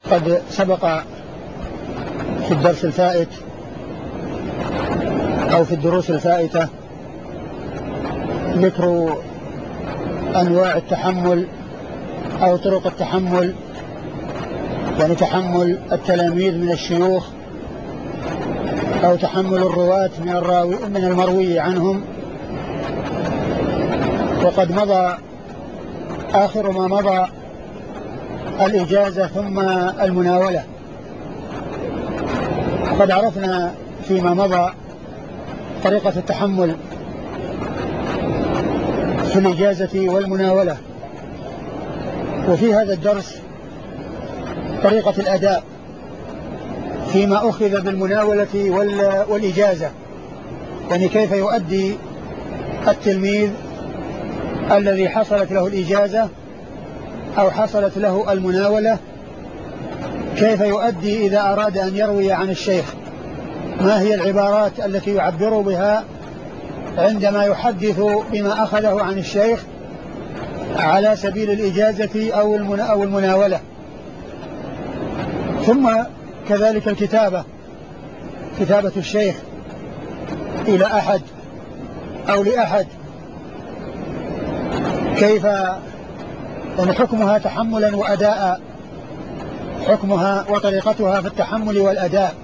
قد سبق في الدرس الفائت أو في الدروس الفائتة ذكر أنواع التحمل أو طرق التحمل، يعني تحمل التلاميذ من الشيوخ أو تحمل الرواة من المروي عنهم. وقد مضى آخر ما مضى الإجازة ثم المناولة. وقد عرفنا فيما مضى طريقة التحمل في الإجازة والمناولة، وفي هذا الدرس طريقة الأداء فيما أخذ بالمناولة والإجازة، يعني كيف يؤدي التلميذ الذي حصلت له الإجازة أو حصلت له المناولة، كيف يؤدي إذا أراد أن يروي عن الشيخ، ما هي العبارات التي يعبر بها عندما يحدث بما أخذه عن الشيخ على سبيل الإجازة أو المناولة. ثم كذلك كتابة الشيخ إلى أحد أو لأحد، كيف يعني حكمها تحملا وأداء، حكمها وطريقتها في التحمل والأداء.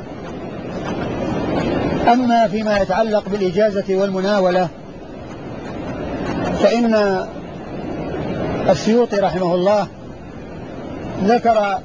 أما فيما يتعلق بالإجازة والمناولة فإن السيوطي رحمه الله ذكر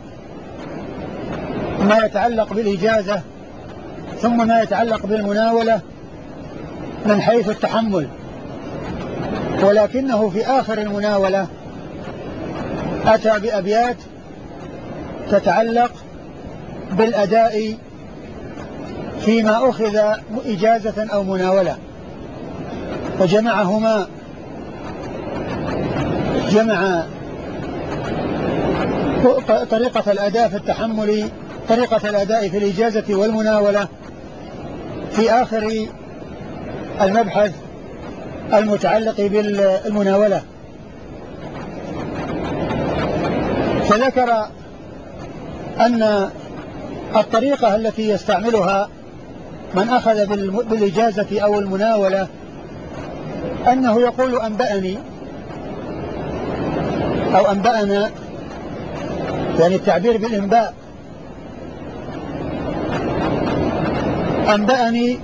ما يتعلق بالإجازة ثم ما يتعلق بالمناولة من حيث التحمل، ولكنه في آخر المناولة أتى بأبيات تتعلق بالأداء فيما أخذ إجازة أو مناولة، وجمعهما، جمع طريقة الأداء في التحمل، طريقة الأداء في الإجازة والمناولة في آخر المبحث المتعلق بالمناولة. فذكر أن الطريقة التي يستعملها من أخذ بالإجازة أو المناولة أنه يقول أنبأني أو أنبأنا، يعني التعبير بالإنباء، أنبأني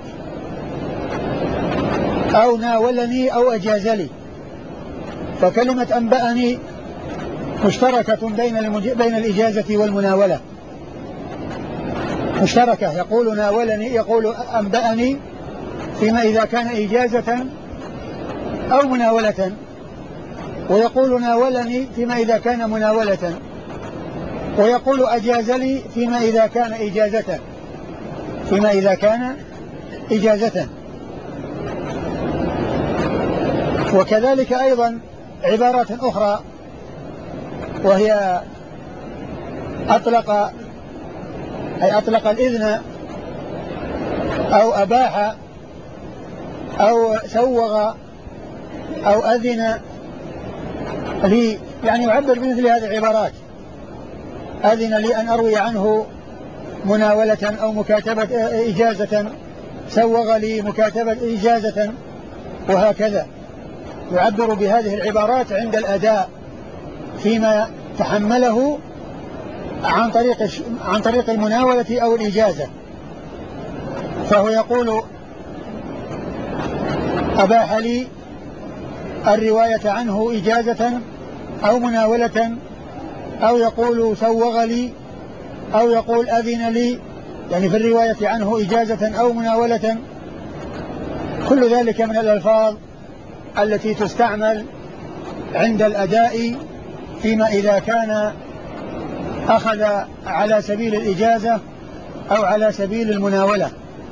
أو ناولني أو أجاز لي. فكلمة أنبأني مشتركة بين الإجازة والمناولة، مشتركة، يقول ناولني، يقول أنبأني فيما إذا كان إجازة أو مناولة، ويقول ناولني فيما إذا كان مناولة، ويقول أجاز لي فيما إذا كان إجازة، فيما إذا كان إجازة. وكذلك أيضا عبارات أخرى، وهي أطلق الإذن أو أباح أو سوغ أو أذن لي، يعني يعبر بمثل هذه العبارات، أذن لي أن أروي عنه مناولة أو مكاتبة إجازة، سوغ لي مكاتبة إجازة، وهكذا يعبر بهذه العبارات عند الأداء فيما تحمله عن طريق المناولة أو الإجازة. فهو يقول أباح لي الرواية عنه إجازة أو مناولة، أو يقول سوغ لي، أو يقول أذن لي، يعني في الرواية عنه إجازة أو مناولة. كل ذلك من الألفاظ التي تستعمل عند الأداء فيما إذا كان أخذ على سبيل الإجازة أو على سبيل المناولة.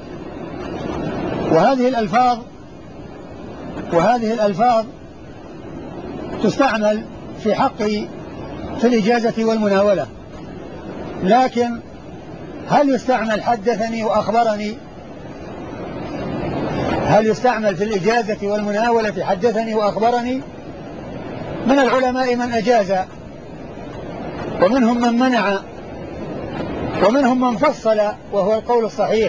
وهذه الألفاظ تستعمل في الإجازة والمناولة، لكن هل يستعمل حدثني وأخبرني؟ هل يستعمل في الإجازة والمناولة حدثني وأخبرني؟ من العلماء من أجاز، ومنهم من منع ومنهم من فصل وهو القول الصحيح،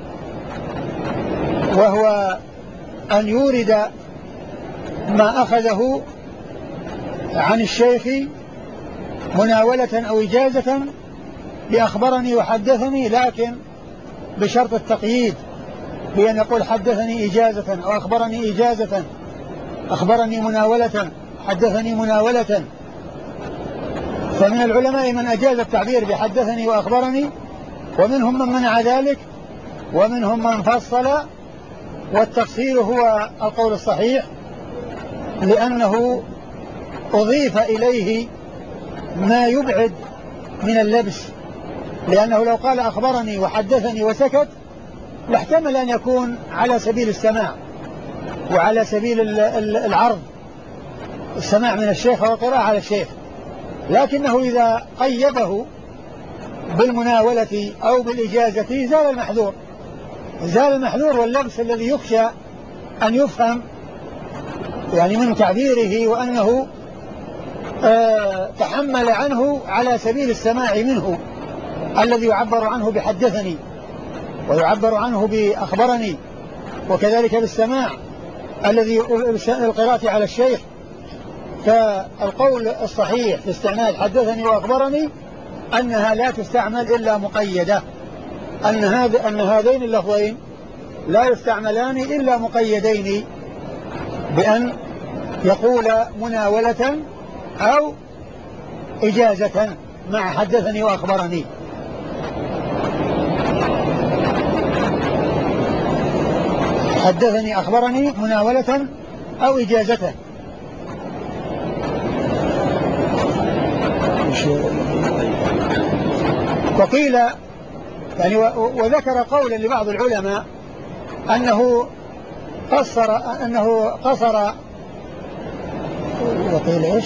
وهو أن يورد ما أخذه عن الشيخ مناولة أو إجازة بأخبرني وحدثني، لكن بشرط التقييد، بأن يقول حدثني إجازة أو أخبرني إجازة، أخبرني مناولة، حدثني مناولة. فمن العلماء من أجاز التعبير بحدثني وأخبرني، ومنهم من منع ذلك، ومنهم من فصل. والتفصيل هو القول الصحيح، لأنه أضيف إليه ما يبعد من اللبس، لأنه لو قال أخبرني وحدثني وسكت لاحتمل أن يكون على سبيل السماع وعلى سبيل العرض، السماع من الشيخ والقراءة على الشيخ، لكنه إذا قيده بالمناولة أو بالإجازة زال المحذور واللبس الذي يخشى أن يفهم يعني من تعبيره، وأنه تحمل عنه على سبيل السماع منه الذي يعبر عنه بحدثني ويعبر عنه بأخبرني، وكذلك بالسماع الذي القراءة على الشيخ. فالقول الصحيح في استعمال حدثني وأخبرني أنها لا تستعمل إلا مقيدة، أن هذين اللفظين لا يستعملان إلا مقيدين، بأن يقول مناولة أو إجازة مع حدثني وأخبرني. حدثني أخبرني مناولة أو إجازة. وقيل يعني وذكر قولا لبعض العلماء أنه قصر وقيل إيش؟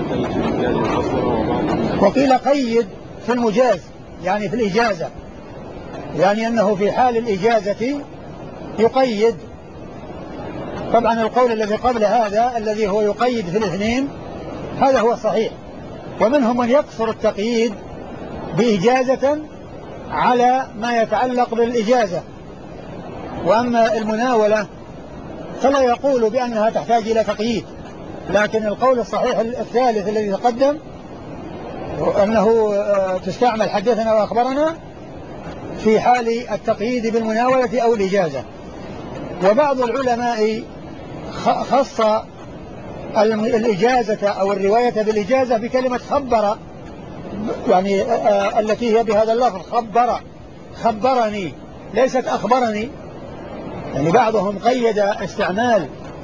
وقيل قيد في المجاز، يعني في الإجازة، يعني أنه في حال الإجازة يقيد. طبعا القول الذي قبل هذا الذي هو يقيد في الاثنين هذا هو الصحيح. ومنهم من يقصر التقييد بإجازة على ما يتعلق بالإجازة، وأما المناولة فلا يقول بأنها تحتاج إلى تقييد. لكن القول الصحيح الثالث الذي تقدم أنه تستعمل حدثنا وأخبرنا في حال التقييد بالمناولة أو الإجازة. وبعض العلماء خص الإجازة أو الرواية بالإجازة بكلمة خبر، يعني التي هي بهذا اللفظ خبرني ليست أخبرني. يعني بعضهم قيد استعمال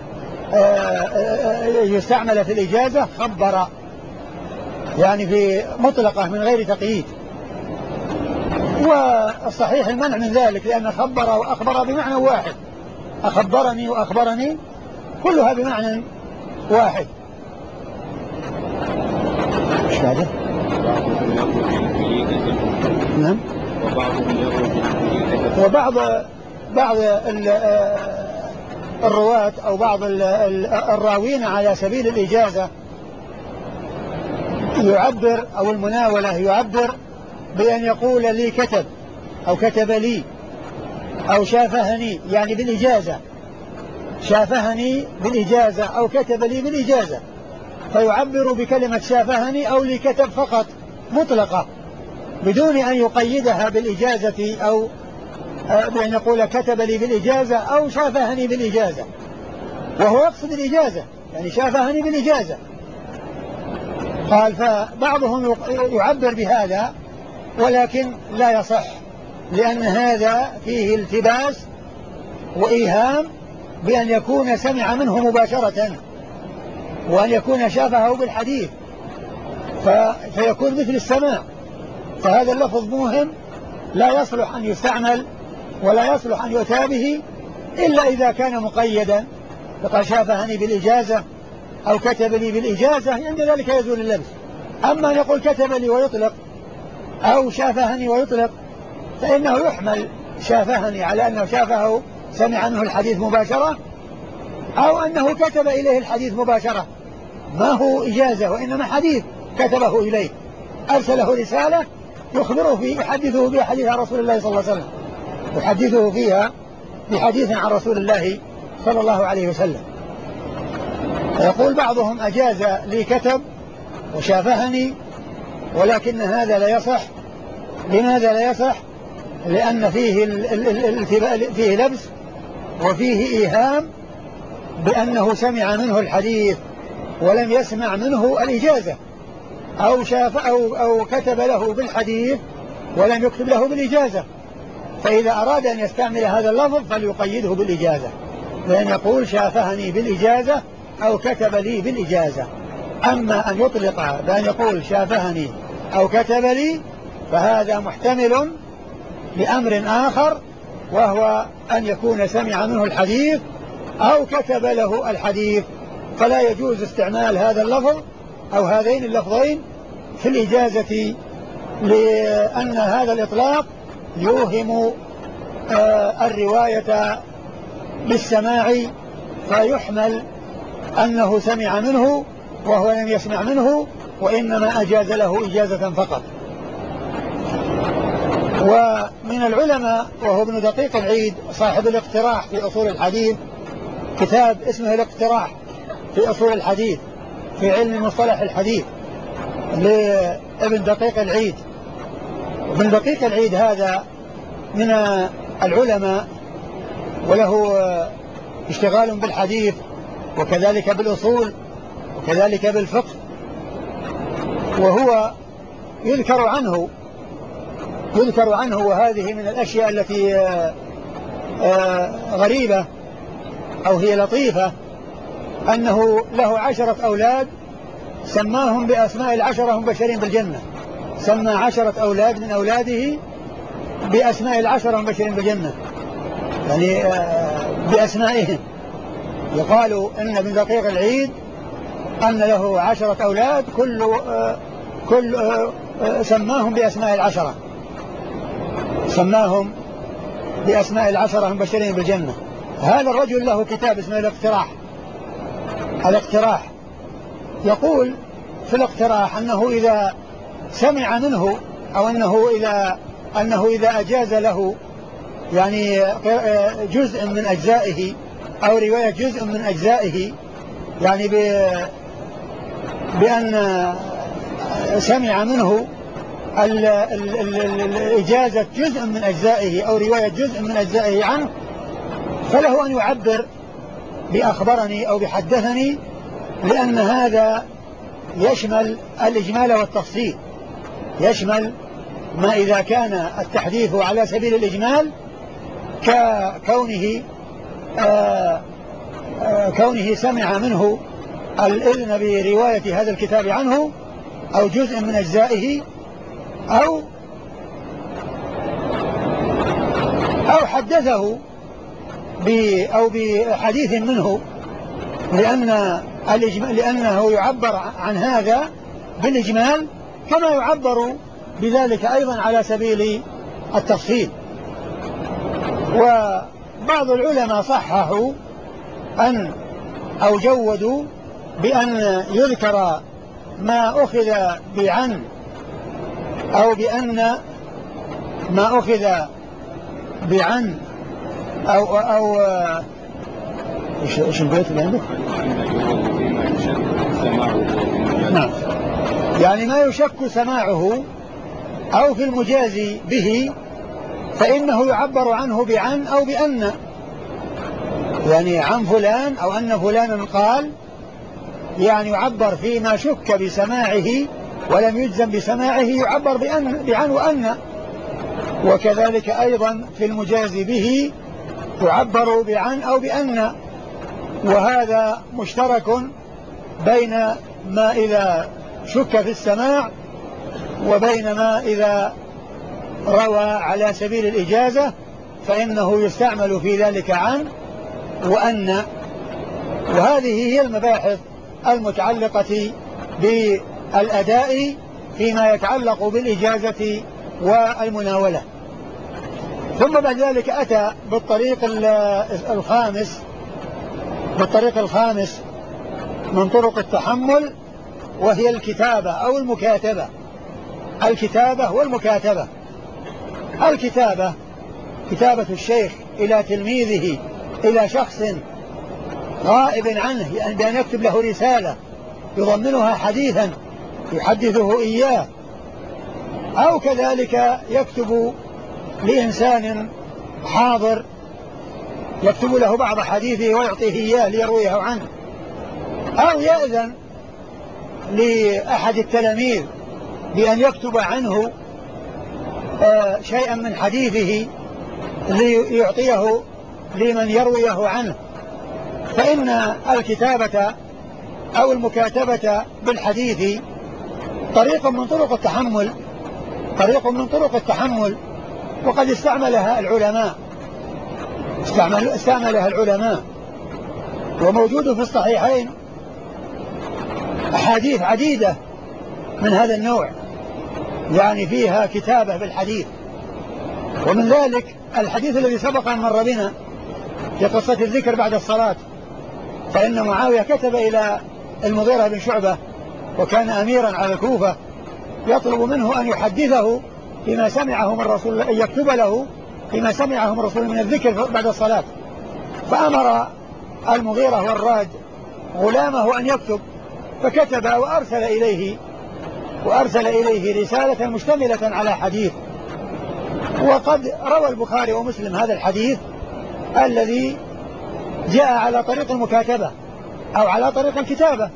يستعمل في الإجازة خبر، يعني في مطلقة من غير تقييد. والصحيح المنع من ذلك، لأن خبر وأخبر بمعنى واحد، أخبرني وأخبرني كلها بمعنى واحد. ايش هذا؟ نعم. وبعض الرواة أو بعض الراوين على سبيل الإجازة يعبر، أو المناولة يعبر بأن يقول لي كتب أو كتب لي أو شافهني، يعني بالإجازة، شافهني بالإجازة أو كتب لي بالإجازة، فيعبر بكلمة شافهني أو لي كتب فقط مطلقة بدون أن يقيدها بالإجازة، أو بأن يقول كتب لي بالإجازة أو شافهني بالإجازة، وهو يقصد الإجازة، يعني شافهني بالإجازة. قال فبعضهم يعبر بهذا ولكن لا يصح، لأن هذا فيه التباس وإيهام بأن يكون سمع منه مباشرة وأن يكون شافه بالحديث فيكون مثل السماع. فهذا اللفظ موهم لا يصلح أن يستعمل ولا يصلح أن يؤتى به إلا إذا كان مقيدا، فقد شافهني بالإجازة أو كتب لي بالإجازة، عند ذلك يزول اللبس. أما أن يقول كتب لي ويطلق أو شافهني ويطلق فإنه يحمل شافهني على أنه شافه سمع منه الحديث مباشرة، أو أنه كتب إليه الحديث مباشرة، ما هو إجازة وإنما حديث كتبه إليه، أرسله رسالة يخبره فيه يحدثه بها حديث عن رسول الله صلى الله عليه وسلم، يحدثه فيها بحديث عن رسول الله صلى الله عليه وسلم. يقول بعضهم أجاز لي كتب وشافهني، ولكن هذا لا يصح. لماذا لا يصح؟ لأن فيه لبس وفيه إيهام بأنه سمع منه الحديث ولم يسمع منه الإجازة، أو شاف أو كتب له بالحديث ولم يكتب له بالإجازة. فإذا أراد أن يستعمل هذا اللفظ فليقيده بالإجازة، لأن يقول شافهني بالإجازة أو كتب لي بالإجازة. أما أن يطلق بأن يقول شافهني أو كتب لي فهذا محتمل لأمر آخر، وهو أن يكون سمع منه الحديث أو كتب له الحديث، فلا يجوز استعمال هذا اللفظ أو هذين اللفظين في الإجازة، لأن هذا الإطلاق يوهم الرواية بالسماع، فيحمل أنه سمع منه وهو لم يسمع منه، وإنما أجاز له إجازة فقط. ومن العلماء وهو ابن دقيق العيد صاحب الاقتراح في أصول الحديث، كتاب اسمه الاقتراح في أصول الحديث في علم مصطلح الحديث لابن دقيق العيد. ابن دقيق العيد هذا من العلماء وله اشتغال بالحديث وكذلك بالأصول وكذلك بالفقه، وهو يذكر عنه وهذه من الأشياء التي غريبة أو هي لطيفة، أنه له 10 أولاد سماهم بأسماء 10 مبشرين بالجنة، سمى 10 أولاد من أولاده بأسماء 10 مبشرين بالجنة، يعني بأسمائهم. يقال إن ابن دقيق العيد أن له 10 أولاد كل سماهم بأسماء 10، سماهم بأسماء 10 مبشرين بالجنة. هذا الرجل له كتاب اسمه الاقتراح. يقول في الاقتراح أنه إذا سمع منه أو أنه إذا أجاز له يعني جزء من أجزائه أو رواية جزء من أجزائه، يعني بأن سمع منه إجازة جزء من أجزائه أو رواية جزء من أجزائه عنه، فله أن يعبر بأخبرني أو بحدثني، لأن هذا يشمل الإجمال والتفصيل، يشمل ما إذا كان التحديث على سبيل الإجمال كونه سمع منه الإذن برواية هذا الكتاب عنه أو جزء من أجزائه أو حدثه أو بحديث منه، لأنه يعبر عن هذا بالإجمال كما يعبر بذلك أيضا على سبيل التفصيل. وبعض العلماء صححوا أو جودوا بأن يذكر ما أخذ بعن أو بأن ما أخذ بعن أو إيش البيت اللي عندك؟ نعم، يعني ما يشك سماعه أو في المجاز به فإنه يعبر عنه بعن أو بأن، يعني عن فلان أو أن فلانا قال، يعني يعبر فيما شك بسماعه ولم يجزم بسماعه يعبر بعن وأن. وكذلك أيضا في المجاز به يعبر بعن أو بأن، وهذا مشترك بين ما إذا شك في السماع وبين ما إذا روى على سبيل الإجازة فإنه يستعمل في ذلك عن وأن. وهذه هي المباحث المتعلقة بالأداء فيما يتعلق بالإجازة والمناولة. ثم بعد ذلك أتى بالطريق الخامس من طرق التحمل، وهي الكتابة أو المكاتبة. الكتابة والمكاتبة. الكتابة كتابة الشيخ إلى تلميذه، إلى شخص غائب عنه، يعني بأن يكتب له رسالة يضمنها حديثا يحدثه إياه، أو كذلك يكتب لإنسان حاضر يكتب له بعض حديثه ويعطيه إياه ليرويه عنه، أو يأذن لأحد التلاميذ بأن يكتب عنه شيئا من حديثه ليعطيه لمن يرويه عنه. فإن الكتابة أو المكاتبة بالحديث طريق من طرق التحمل، وقد استعملها العلماء، وموجود في الصحيحين أحاديث عديدة من هذا النوع، يعني فيها كتابة بالحديث. ومن ذلك الحديث الذي سبق أن مر بنا في قصة الذكر بعد الصلاة، فإن معاوية كتب إلى المغيرة بن شعبة وكان أميرا على الكوفة يطلب منه أن يحدثه فيما سمعه من رسول الله، أن يكتب له فيما سمعه من رسول من الذكر بعد الصلاة. فأمر المغيرة والراد غلامه أن يكتب، فكتب وأرسل إليه رسالة مشتملة على حديث. وقد روى البخاري ومسلم هذا الحديث الذي جاء على طريق المكاتبة أو على طريق الكتابة،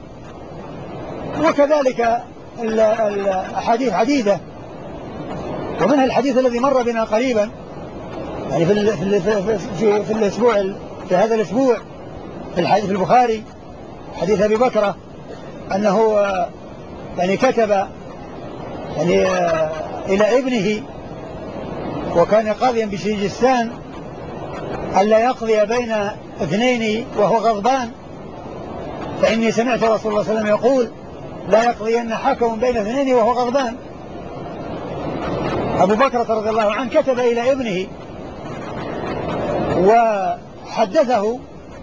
وكذلك الأحاديث عديدة، ومنها الحديث الذي مر بنا قريبا، يعني في الأسبوع، في هذا الأسبوع، في الحديث في البخاري، حديث أبي بكرة أنه يعني كتب يعني إلى ابنه، وكان قاضيا بسجستان، ألا يقضي بين اثنين وهو غضبان، فإني سمعت رسول الله صلى الله عليه وسلم يقول لا يقضين حكم بين اثنين وهو غضبان. أبو بكر رضي الله عنه كتب إلى ابنه وحدثه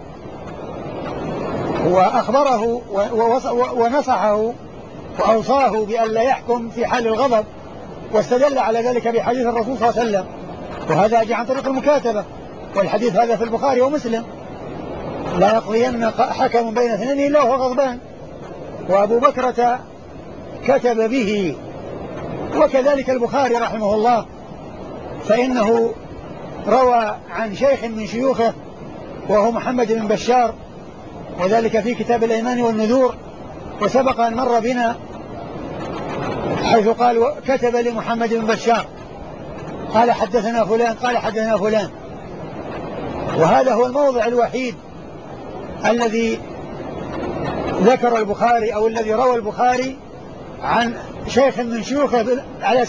وأخبره ونصحه وأوصاه بأن لا يحكم في حال الغضب، واستدل على ذلك بحديث الرسول صلى الله عليه وسلم، وهذا جاء عن طريق المكاتبة، والحديث هذا في البخاري ومسلم، لا يقضين حكم بين اثنين إلا وهو غضبان، وأبو بكرة كتب به. وكذلك البخاري رحمه الله فإنه روى عن شيخ من شيوخه وهو محمد بن بشار، وذلك في كتاب الأيمان والنذور، وسبق أن مر بنا حيث قال كتب لمحمد بن بشار قال حدثنا فلان قال حدثنا فلان. وهذا هو الموضع الوحيد الذي ذكر البخاري أو الذي روى البخاري عن شيخ من شيوخه على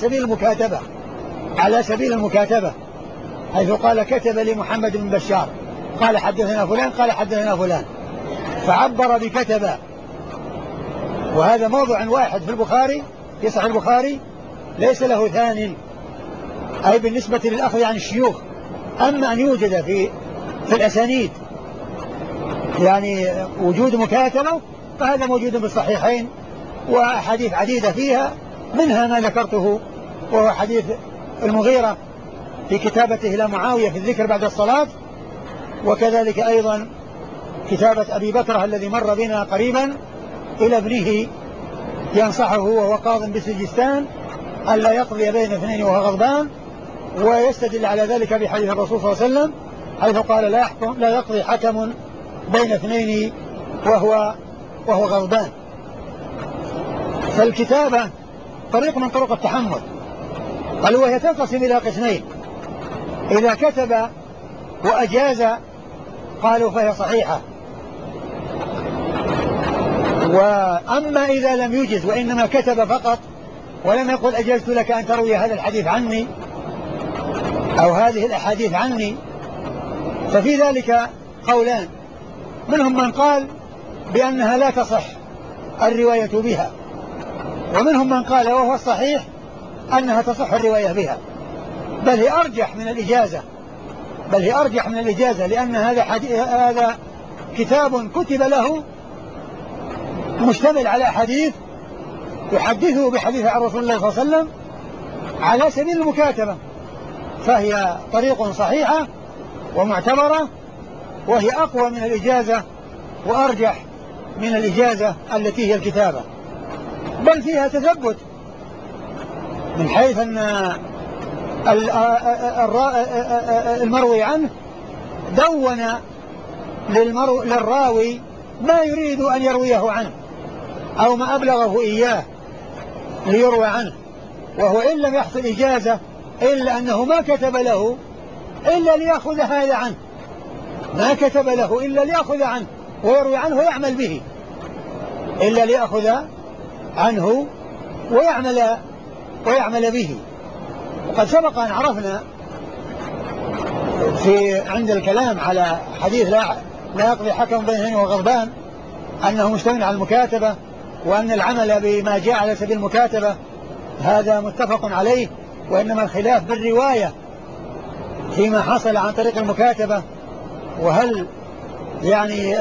سبيل المكاتبة، حيث قال كتب لمحمد بن بشار قال حدثنا فلان قال حدثنا فلان، فعبر بكتب. وهذا موضع واحد في البخاري، في صحيح البخاري، ليس له ثان، أي بالنسبة للأخذ عن الشيوخ. أما أن يوجد في الأسانيد يعني وجود مكاتبة، فهذا موجود بالصحيحين، وحديث عديدة فيها، منها ما ذكرته وهو حديث المغيرة في كتابته إلى معاوية في الذكر بعد الصلاة، وكذلك أيضا كتابة أبي بكر الذي مر بنا قريبا إلى ابنه ينصحه وهو قاض بسجستان ألا يقضي بين اثنين وهو غضبان، ويستدل على ذلك بحديث الرسول صلى الله عليه وسلم حيث قال لا يقضي حكم بين اثنين وهو غضبان. فالكتابة طريق من طرق التحمل. قالوا وهي تنقسم إلى قسمين: إذا كتب وأجاز قالوا فهي صحيحة، وأما إذا لم يجز وإنما كتب فقط ولم يقل أجزت لك أن تروي هذا الحديث عني أو هذه الأحاديث عني، ففي ذلك قولان: منهم من قال بأنها لا تصح الرواية بها، ومنهم من قال وهو الصحيح أنها تصح الرواية بها، بل هي أرجح من الإجازة، لأن هذا كتاب كتب له مشتمل على حديث يحدثه بحديث عن رسول الله صلى الله عليه وسلم، على سبيل المكاتبة، فهي طريق صحيحة ومعتبرة، وهي أقوى من الإجازة وأرجح من الإجازة التي هي الكتابة، بل فيها تثبت من حيث أن المروي عنه دون للراوي ما يريد أن يرويه عنه أو ما أبلغه إياه ليروى عنه، وهو إن لم يحصل إجازة إلا أنه ما كتب له إلا ليأخذ هذا عنه، ما كتب له إلا ليأخذ عنه ويروي عنه ويعمل به، إلا ليأخذ عنه ويعمل به. وقد سبق أن عرفنا عند الكلام على حديث لا يقضي حكم بين اثنين وغضبان أنه مشتمل على المكاتبة، وأن العمل بما جاء على سبيل المكاتبة هذا متفق عليه، وإنما الخلاف بالرواية فيما حصل عن طريق المكاتبة، وهل يعني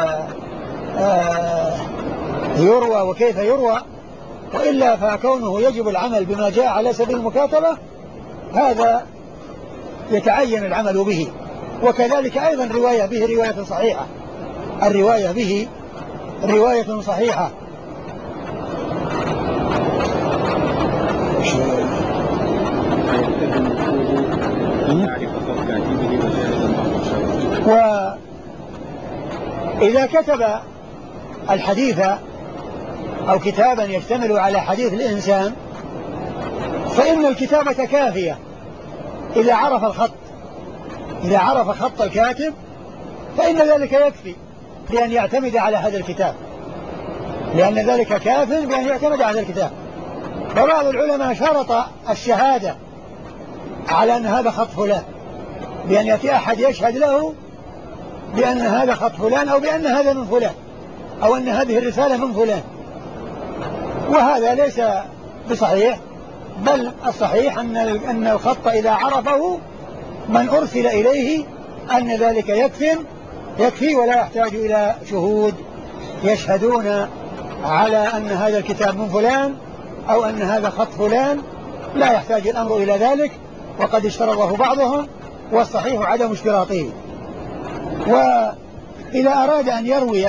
يروى وكيف يروى، وإلا فكونه يجب العمل بما جاء على سبيل المكاتبة هذا يتعين العمل به. وكذلك أيضا الرواية به رواية صحيحة، الرواية به رواية صحيحة. وإذا كتب الحديث أو كتابا يشتمل على حديث الإنسان فإن الكتابة كافية إذا عرف الخط، إذا عرف خط الكاتب فإن ذلك يكفي بأن يعتمد على هذا الكتاب، لأن ذلك كاف بأن يعتمد على الكتاب. وبعض العلماء شرط الشهادة على أن هذا خط فلان، بأن يأتي أحد يشهد له بأن هذا خط فلان، أو بأن هذا من فلان، أو أن هذه الرسالة من فلان، وهذا ليس بصحيح، بل الصحيح أن الخط إذا عرفه من أرسل إليه أن ذلك يكفي ولا يحتاج إلى شهود يشهدون على أن هذا الكتاب من فلان أو أن هذا خط فلان، لا يحتاج الأمر إلى ذلك، وقد اشترطه بعضهم والصحيح عدم اشتراطه. وإذا أراد أن يروي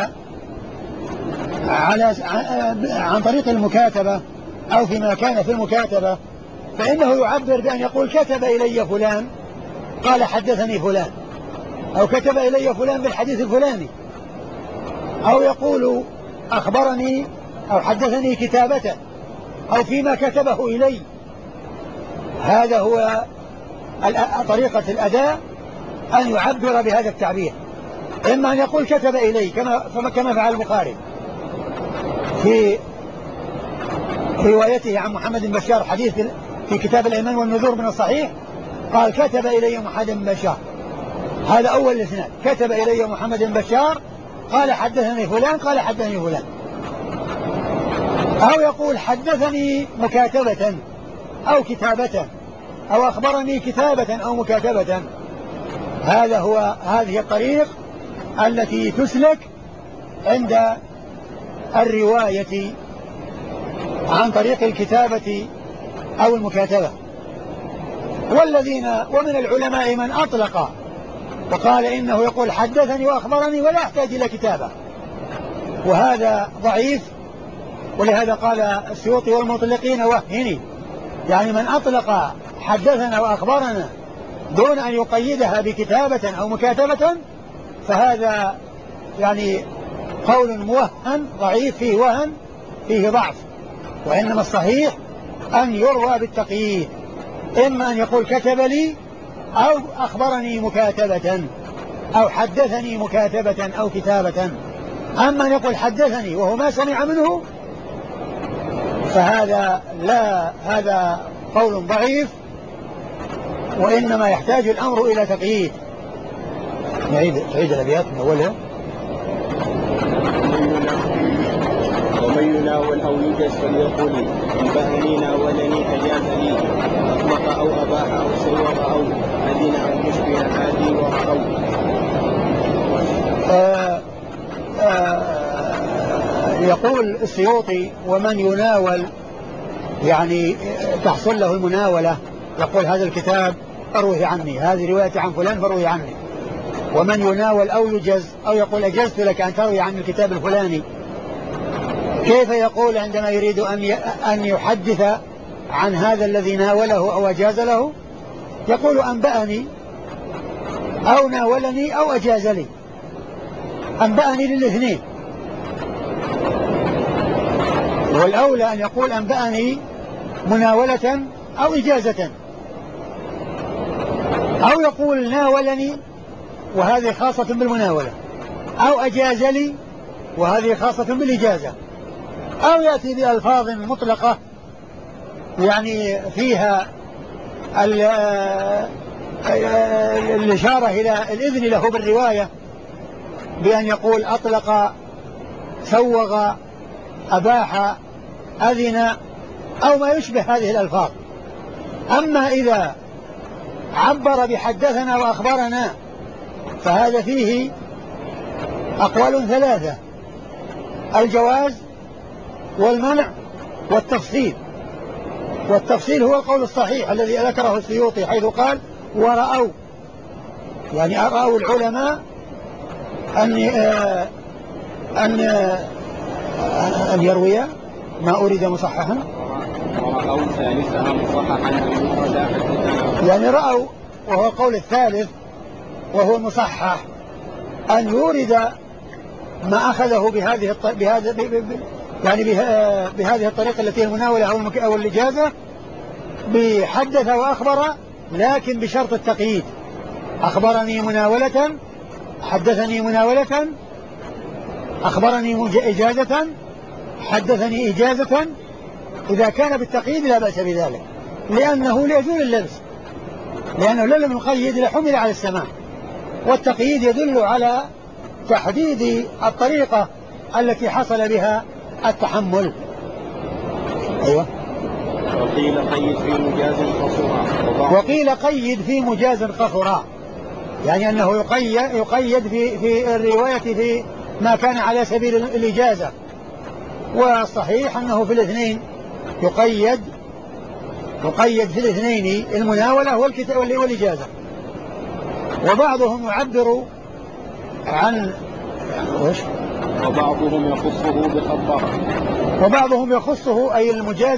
عن طريق المكاتبة أو فيما كان في المكاتبة فإنه يعبر بأن يقول كتب إلي فلان قال حدثني فلان، أو كتب إلي فلان بالحديث الفلاني، أو يقول أخبرني أو حدثني كتابته أو فيما كتبه إلي. هذا هو طريقة الأداء، أن يعبر بهذا التعبير، إما أن يقول كتب إلي كما فعل البخاري في روايته عن محمد بن بشار حديث في كتاب الإيمان والنذور من الصحيح، قال كتب إلي محمد بن بشار، هذا أول الإسناد، كتب إلي محمد بن بشار قال حدثني فلان قال حدثني فلان. أو يقول حدثني مكاتبة أو كتابة، أو أخبرني كتابة أو مكاتبة. هذه الطريق التي تسلك عند الرواية عن طريق الكتابة أو المكاتبة. ومن العلماء من أطلق وقال إنه يقول حدثني وأخبرني ولا يحتاج إلى كتابة، وهذا ضعيف، ولهذا قال السيوطي والمطلقين وهني، يعني من أطلق حدثنا وأخبرنا دون أن يقيدها بكتابة أو مكاتبة فهذا يعني قول موهن ضعيف، فيه وهن، فيه ضعف، وإنما الصحيح أن يروى بالتقييد، إما أن يقول كتب لي أو أخبرني مكاتبة أو حدثني مكاتبة أو كتابة. أما أن يقول حدثني وهو ما سمع منه فهذا هذا قول ضعيف، وإنما يحتاج الأمر إلى تقييد. تعيد الأبيات من أولها. ومن يناول أو يجز فليقل انبهني ناولني أجاز لي، أطلق أو أباح أو سوغ أو أذن أو مشبه هادي ورأوا. يقول السيوطي ومن يناول يعني تحصل له المناولة، يقول هذا الكتاب أروه عني، هذه رواية عن فلان فروي عني. ومن يناول أو يجز أو يقول أجزت لك أن تروي عن الكتاب الفلاني، كيف يقول عندما يريد أن يحدث عن هذا الذي ناوله أو أجاز له؟ يقول أنبأني أو ناولني أو أجاز لي. أنبأني للاثنين، والأولى أن يقول أنبأني مناولة أو إجازة، أو يقول ناولني وهذه خاصة بالمناولة، أو أجاز لي وهذه خاصة بالإجازة، أو يأتي بألفاظ مطلقة يعني فيها الإشارة إلى الإذن له بالرواية، بأن يقول أطلق، سوغ، أباح، أذن، أو ما يشبه هذه الألفاظ. أما إذا عبر بحدثنا وأخبرنا فهذا فيه أقوال ثلاثة: الجواز والمنع والتفصيل. والتفصيل هو القول الصحيح الذي ذكره السيوطي حيث قال ورأوا، يعني رأوا العلماء أن يروي ما أريد مصححا، ورأوا ثالثها مصححا يعني رأوا، وهو القول الثالث وهو المصحح، أن يورد ما أخذه بهذه الطريقة التي هي المناولة أو الإجازة، بحدث وأخبر، لكن بشرط التقييد: أخبرني مناولة، حدثني مناولة، أخبرني إجازة، حدثني إجازة. إذا كان بالتقييد لا بأس بذلك، لأنه ليزول اللبس، لأنه لو لم يقيد لحمل على السماع، والتقييد يدل على تحديد الطريقة التي حصل بها التحمل. أيوة. وقيل قيد في مجاز قصرا، يعني أنه يقيد في الرواية في ما كان على سبيل الإجازة، والصحيح أنه في الاثنين يقيد في الاثنين، المناولة والإجازة. وبعضهم يعبر عن وبعضهم يخصه أي المجاز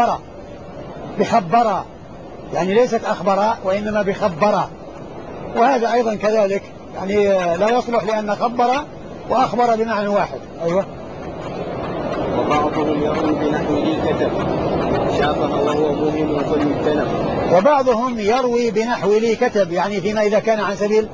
بخبر، يعني ليست أخبر وإنما بخبر، وهذا أيضا كذلك يعني لا يصلح، لأن خبر وأخبر بمعنى واحد. أيوة. وبعضهم يروي بنحو لي كتب شافه وهو موهم فليجتنب. وبعضهم يروي بنحو لي كتب، يعني فيما إذا كان عن سبيل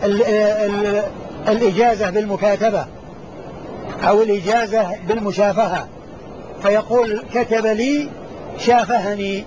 الإجازة بالمكاتبة أو الإجازة بالمشافهة، فيقول كتب لي شافهني،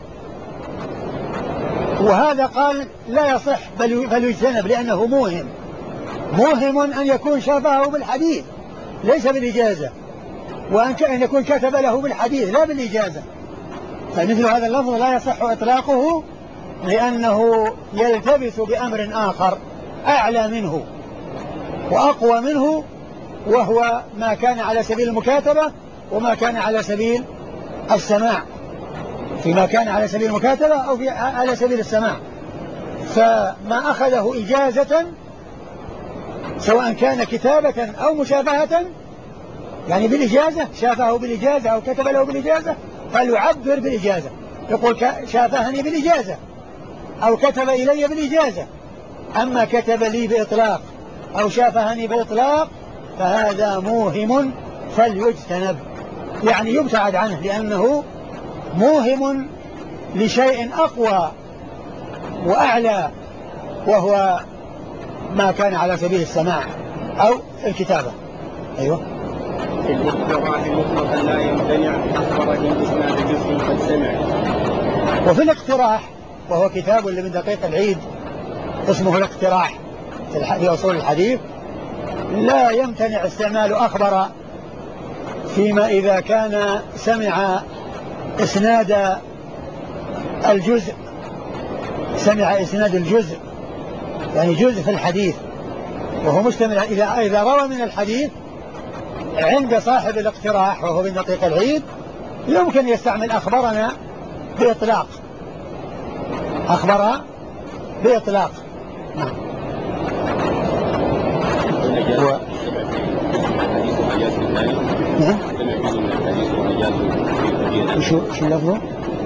وهذا قال لا يصح فليجتنب، لأنه موهم أن يكون شافهه بالحديث ليس بالإجازة، وأن يكون كتب له بالحديث لا بالإجازة، فمثل هذا اللفظ لا يصح إطلاقه، لأنه يلتبس بأمر آخر أعلى منه وأقوى منه، وهو ما كان على سبيل المكاتبة وما كان على سبيل السماع، فيما كان على سبيل المكاتبة أو على سبيل السماع. فما أخذه إجازة سواء كان كتابة أو مشافهة، يعني بالإجازة، شافه بالإجازة أو كتب له بالإجازة، فليعبر بالإجازة، يقول شافهني بالإجازة أو كتب إلي بالإجازة. أما كتب لي بإطلاق أو شافهني بإطلاق فهذا موهم فليجتنب، يعني يبتعد عنه، لأنه موهم لشيء أقوى وأعلى، وهو ما كان على سبيل السماع أو الكتابة. أيوة. في الاقتراح مطلقا لا يمتنع أخبر بإسناد جزء قد سمع. وفي الاقتراح، وهو كتاب من دقيق العيد اسمه الاقتراح في أصول الحديث، لا يمتنع استعمال أخبر فيما إذا كان سمع إسناد الجزء، يعني جزء في الحديث، وهو مشتمل إذا روى من الحديث عند صاحب الاقتراح وهو من دقيق العيد، يمكن يستعمل أخبرنا بإطلاق، أخبر بإطلاق. نعم. نعم. شو اللفظ؟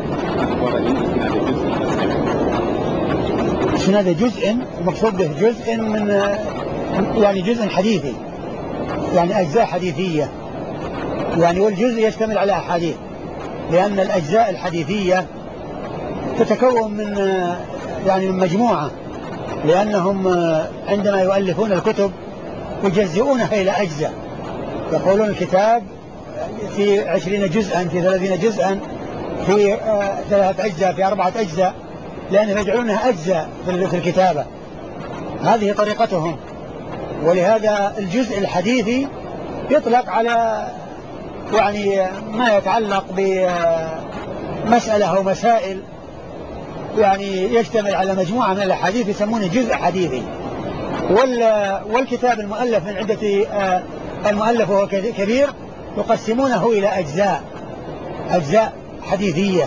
إسناد جزء، المقصود به جزء من يعني جزء حديثي، يعني أجزاء حديثية، يعني والجزء يشتمل على أحاديث، لأن الأجزاء الحديثية تتكون من يعني من مجموعة، لأنهم عندما يؤلفون الكتب يجزئونها إلى أجزاء، يقولون الكتاب في 20 جزءا، في 30 جزءا، في 3 أجزاء، في 4 أجزاء، لأنهم يجعلونها أجزاء في الكتابة. هذه طريقتهم. ولهذا الجزء الحديثي يطلق على يعني ما يتعلق بمسألة أو مسائل، يعني يشتمل على مجموعة من الأحاديث، يسمونه جزء حديثي. والكتاب المؤلف من عدة المؤلف وهو كبير يقسمونه إلى أجزاء حديثية.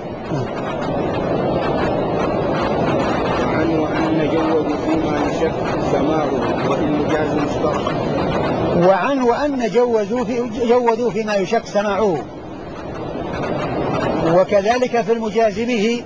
وعن وأن جوزوا فيما يشك سماعه، وكذلك في المجاز به،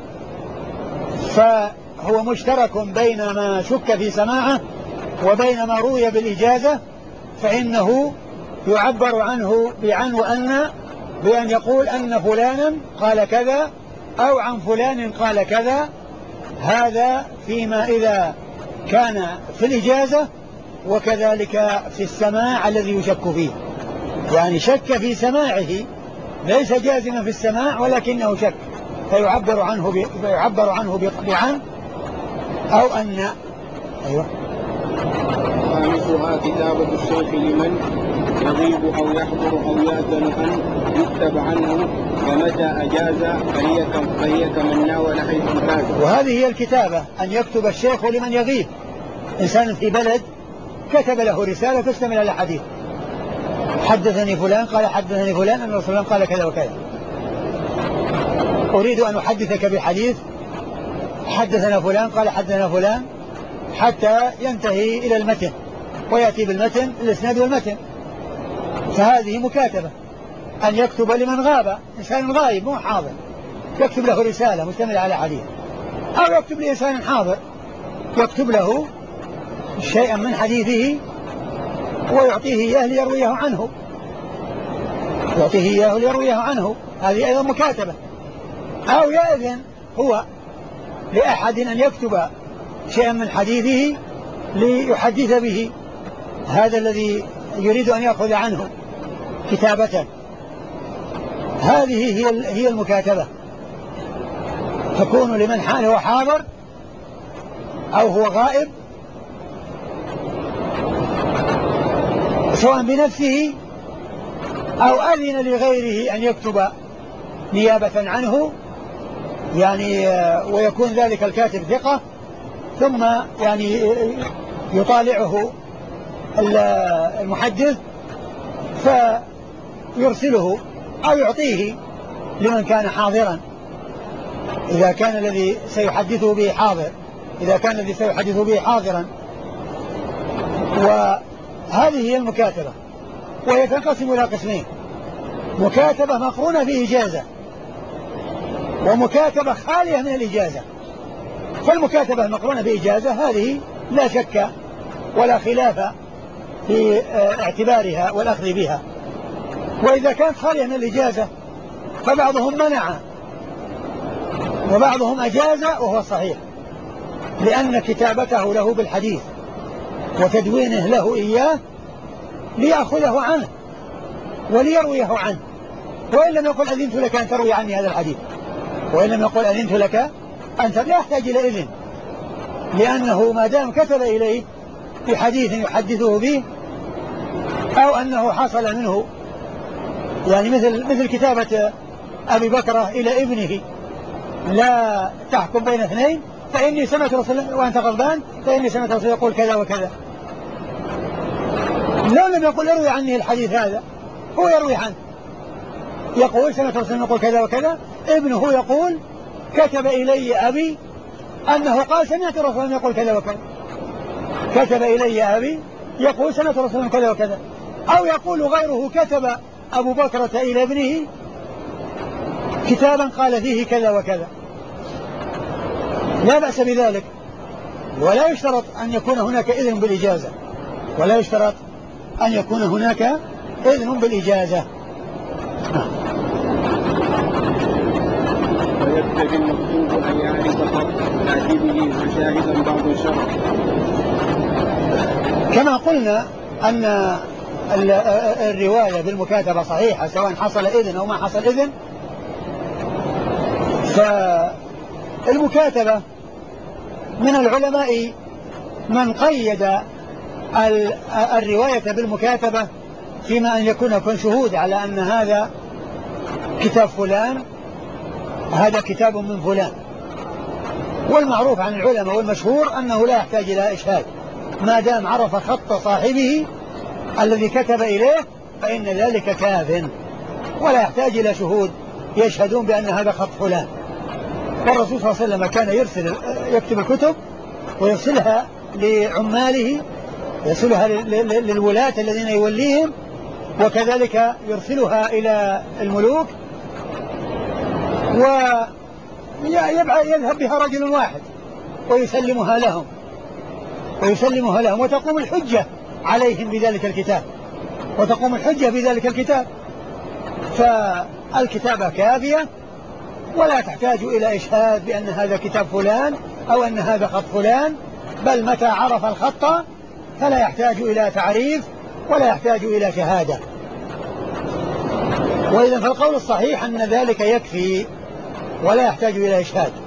فهو مشترك بين ما شك في سماعه وبين ما روي بالإجازة، فإنه يعبر عنه بعن وأن، بأن يقول أن فلانا قال كذا أو عن فلان قال كذا. هذا فيما إذا كان في الإجازة، وكذلك في السماع الذي يشك فيه، يعني شك في سماعه، ليس جازما في السماع ولكنه شك، فيعبر عنه بعن أو أن. أيوة. خامسها كتابة الشيخ لمن يغيب أو يحضر أو يأذن أن يكتب عنه، ومتى أجاز فهي كمن ناول حيث امتاز. وهذه هي الكتابة، أن يكتب الشيخ لمن يغيب، إنسان في بلد كتب له رسالة تشتمل على حديث، حدثني فلان قال حدثني فلان أن الرسول قال كذا وكذا، أريد أن أحدثك بحديث حدثنا فلان قال حدثنا فلان، حتى ينتهي إلى المتن ويأتي بالمتن الإسناد والمتن. فهذه مكاتبة، أن يكتب لمن غاب، إنسان غايب مو حاضر، يكتب له رسالة مشتملة على حديث، أو يكتب لإنسان حاضر يكتب له شيئا من حديثه ويعطيه إياه ليرويه عنه، هذه أيضا مكاتبة. أو يأذن هو لأحد أن يكتب شيئا من حديثه ليحدث به، هذا الذي يريد أن يأخذ عنه كتابة. هذه هي المكاتبة، تكون لمن هو حاضر أو هو غائب، سواء بنفسه أو أذن لغيره أن يكتب نيابة عنه، يعني ويكون ذلك الكاتب ثقة، ثم يعني يطالعه المحدث فيرسله أو يعطيه لمن كان حاضرا، إذا كان الذي سيحدثه به حاضرا. وهذه هي المكاتبة، وهي تنقسم إلى قسمين: مكاتبة مقرونة بإجازة، ومكاتبة خالية من الإجازة. فالمكاتبة المقرونة بإجازة هذه لا شك ولا خلاف في اعتبارها والأخذ بها. وإذا كانت خالية من الإجازة فبعضهم منع وبعضهم أجاز، وهو الصحيح، لأن كتابته له بالحديث وتدوينه له إياه ليأخذه عنه وليرويه عنه، وإن لم يقل أذنت لك أن تروي عني هذا الحديث، وإن لم يقل أذنت لك أنت لا يحتاج إلى إذن، لأنه ما دام كتب إليه بحديث يحدثه به، أو أنه حصل منه، يعني مثل كتابة أبي بكر إلى ابنه: لا تحكم بين اثنين فإني سمعت رسول وأنت غضبان فإني سمعت رسول يقول كذا وكذا. لو لم يقل اروي عني الحديث هذا، هو يروي عنه، يقول سمعت رسول يقول كذا وكذا، ابنه يقول كتب إلي أبي أنه قال سمعت رسول يقول كذا وكذا، كتب إلي أبي يقول سمعت رسول كذا وكذا، أو يقول غيره كتب أبو بكرة إلى ابنه كتابا قال فيه كذا وكذا، لا بأس بذلك، ولا يشترط أن يكون هناك إذن بالإجازة، ولا يشترط أن يكون هناك إذن بالإجازة. ويقتضي المكتوب أن يعرف خط كاتبه وشاهدا بعض الشرع. كما قلنا أن الرواية بالمكاتبة صحيحة سواء حصل إذن أو ما حصل إذن. فالمكاتبة من العلماء من قيد الرواية بالمكاتبة فيما أن يكون شهود على أن هذا كتاب فلان، هذا كتاب من فلان. والمعروف عن العلماء والمشهور أنه لا يحتاج إلى إشهاد ما دام عرف خط صاحبه الذي كتب إليه فإن ذلك كاف، ولا يحتاج إلى شهود يشهدون بأن هذا خط فلان. والرسول صلى الله عليه وسلم كان يكتب الكتب ويرسلها لعماله، يرسلها للولاة الذين يوليهم، وكذلك يرسلها إلى الملوك، ويذهب بها رجل واحد ويسلمها لهم وتقوم الحجة عليهم بذلك الكتاب، فالكتابة كافية ولا تحتاج إلى إشهاد بأن هذا كتاب فلان أو أن هذا خط فلان، بل متى عرف الخط فلا يحتاج إلى تعريف ولا يحتاج إلى شهادة. وإذا فالقول الصحيح أن ذلك يكفي ولا يحتاج إلى إشهاد.